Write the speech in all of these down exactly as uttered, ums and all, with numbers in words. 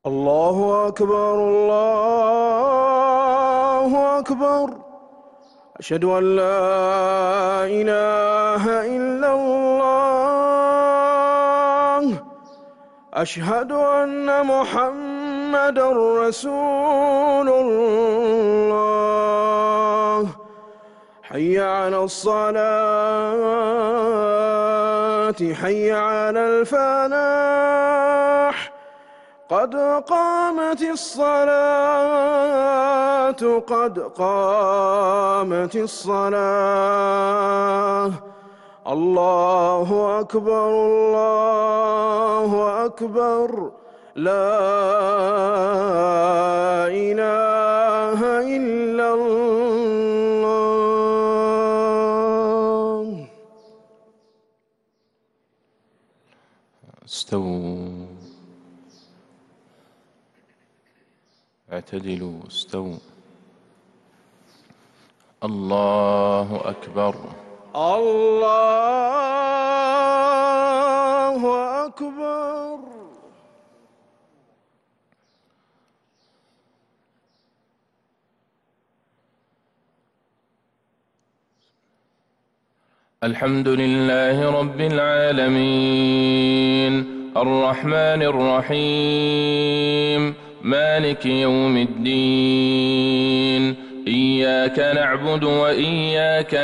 الله أكبر الله أكبر. أشهد أن لا إله إلا الله. أشهد أن محمدًا رسول الله. حي على الصلاة حي على الفلاح. قد قامت الصلاة قد قامت الصلاة. الله أكبر الله أكبر. لا إله إلا الله. استووا، اعتدلوا، استووا. الله أكبر. الله أكبر. الحمد لله رب العالمين، الرحمن الرحيم، مالك يوم الدين. إياك نعبد وإياك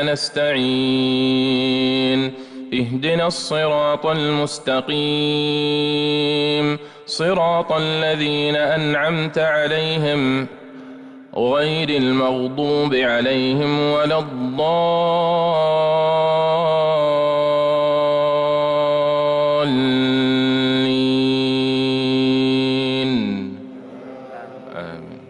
نستعين. اهدنا الصراط المستقيم، صراط الذين أنعمت عليهم غير المغضوب عليهم ولا الضالين. آمين.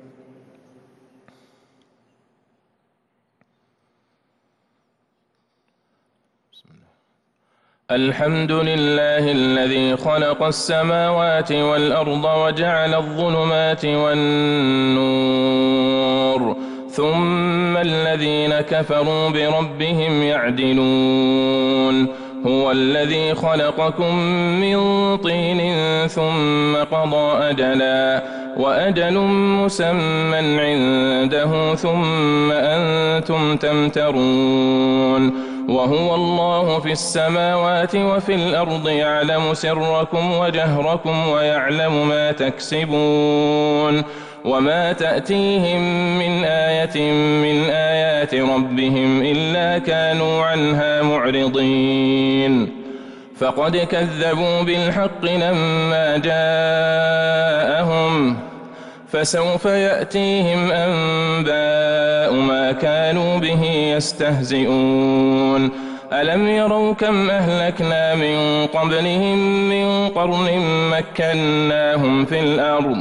بسم الله. الحمد لله الذي خلق السماوات والأرض وجعل الظلمات والنور، ثم الذين كفروا بربهم يعدلون. هو الذي خلقكم من طين ثم قضى أجلا، وأجل مسمى عنده ثم أنتم تمترون. وهو الله في السماوات وفي الأرض، يعلم سركم وجهركم ويعلم ما تكسبون. وما تأتيهم من آية من آيات ربهم إلا كانوا عنها معرضين. فقد كذبوا بالحق لما جاءهم، فسوف يأتيهم أنباء ما كانوا به يستهزئون. ألم يروا كم أهلكنا من قبلهم من قرن مكناهم في الأرض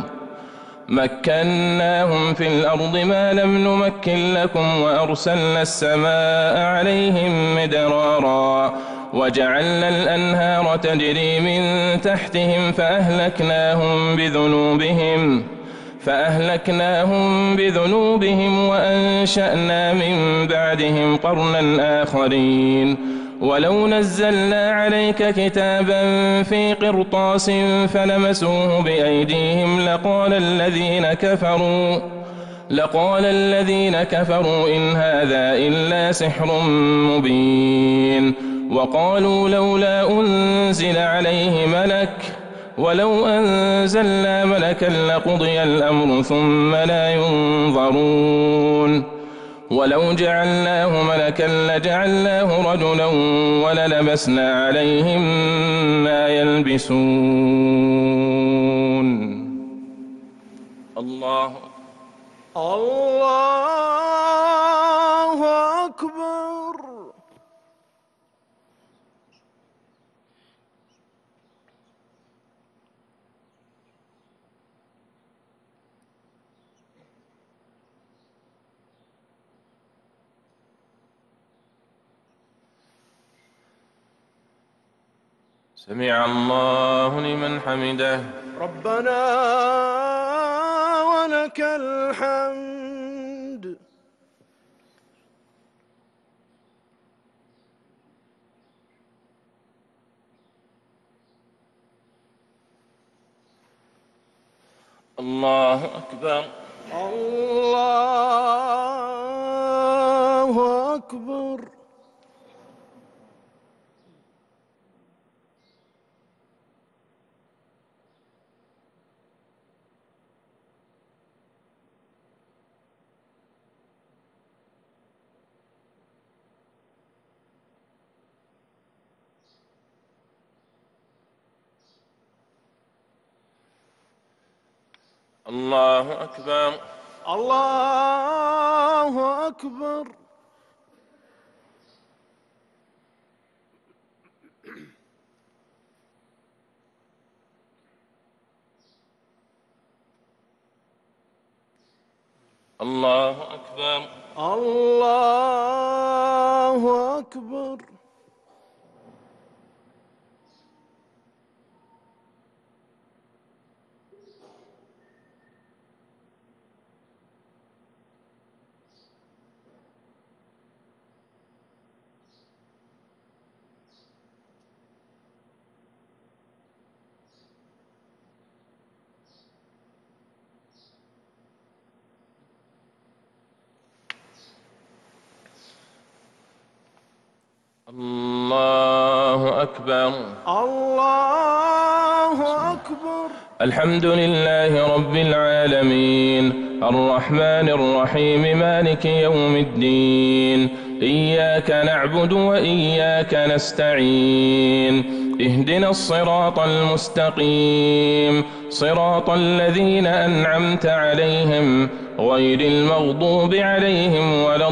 مكناهم في الأرض ما لم نمكن لكم، وأرسلنا السماء عليهم مدرارا، وجعلنا الأنهار تجري من تحتهم فأهلكناهم بذنوبهم فأهلكناهم بذنوبهم وأنشأنا من بعدهم قرنا آخرين. ولو نزلنا عليك كتابا في قرطاس فلمسوه بأيديهم لقال الذين كفروا لقال الذين كفروا إن هذا إلا سحر مبين. وقالوا لولا أنزل عليه ملك، ولو أنزلنا ملكا لقضي الأمر ثم لا ينظرون. ولو جعلناه ملكا لجعلناه رجلا وللبسنا عليهم ما يلبسون. الله الله أكبر. سمع الله لمن حمده. ربنا ولك الحمد. الله أكبر. الله أكبر. الله أكبر. الله أكبر. الله أكبر. الله أكبر. الله أكبر. الله أكبر. الحمد لله رب العالمين الرحمن الرحيم مالك يوم الدين إياك نعبد وإياك نستعين اهدنا الصراط المستقيم صراط الذين أنعمت عليهم غير المغضوب عليهم ولا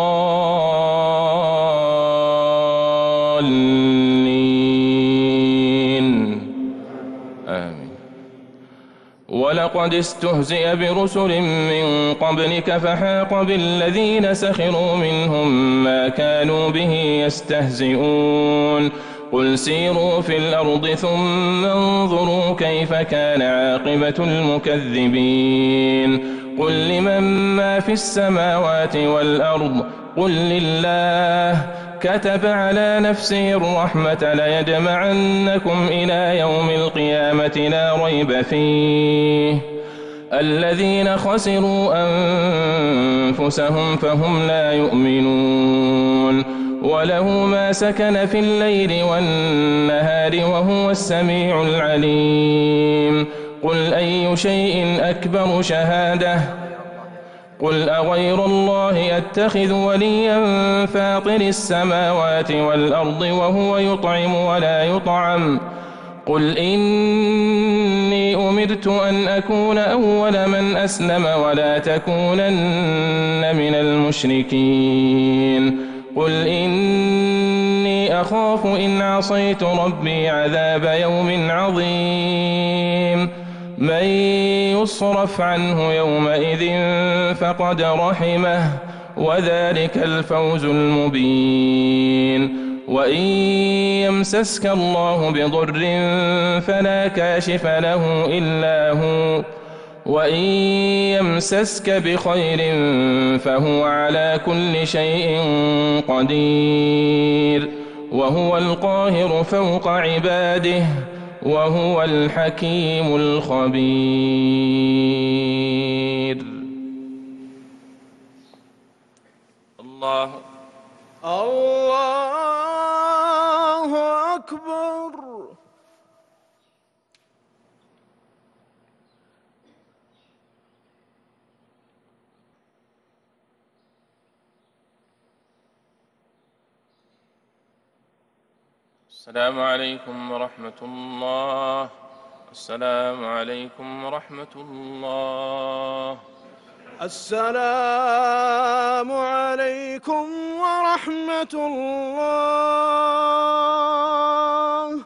الضالين آمين. ولقد استهزئ برسل من قبلك فحاق بالذين سخروا منهم ما كانوا به يستهزئون قل سيروا في الأرض ثم انظروا كيف كان عاقبة المكذبين قل لمن ما في السماوات والأرض قل لله كتب على نفسه الرحمة ليجمعنكم إلى يوم القيامة لا ريب فيه الذين خسروا أنفسهم فهم لا يؤمنون وله ما سكن في الليل والنهار وهو السميع العليم قل أي شيء أكبر شهادة قل أغير الله أتخذ وليا فاطر السماوات والأرض وهو يطعم ولا يطعم قل إني أمرت أن أكون أول من أسلم ولا تكونن من المشركين قل إني أخاف إن عصيت ربي عذاب يوم عظيم من يصرف عنه يومئذ فقد رحمه وذلك الفوز المبين وإن يمسسك الله بضر فلا كاشف له إلا هو وإن يمسسك بخير فهو على كل شيء قدير وهو القاهر فوق عباده وهو الحكيم الخبير. الله الله أكبر. السلام عليكم ورحمة الله. السلام عليكم ورحمة الله. السلام عليكم ورحمة الله.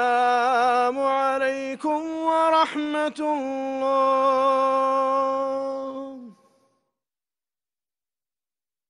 السلام عليكم ورحمة الله.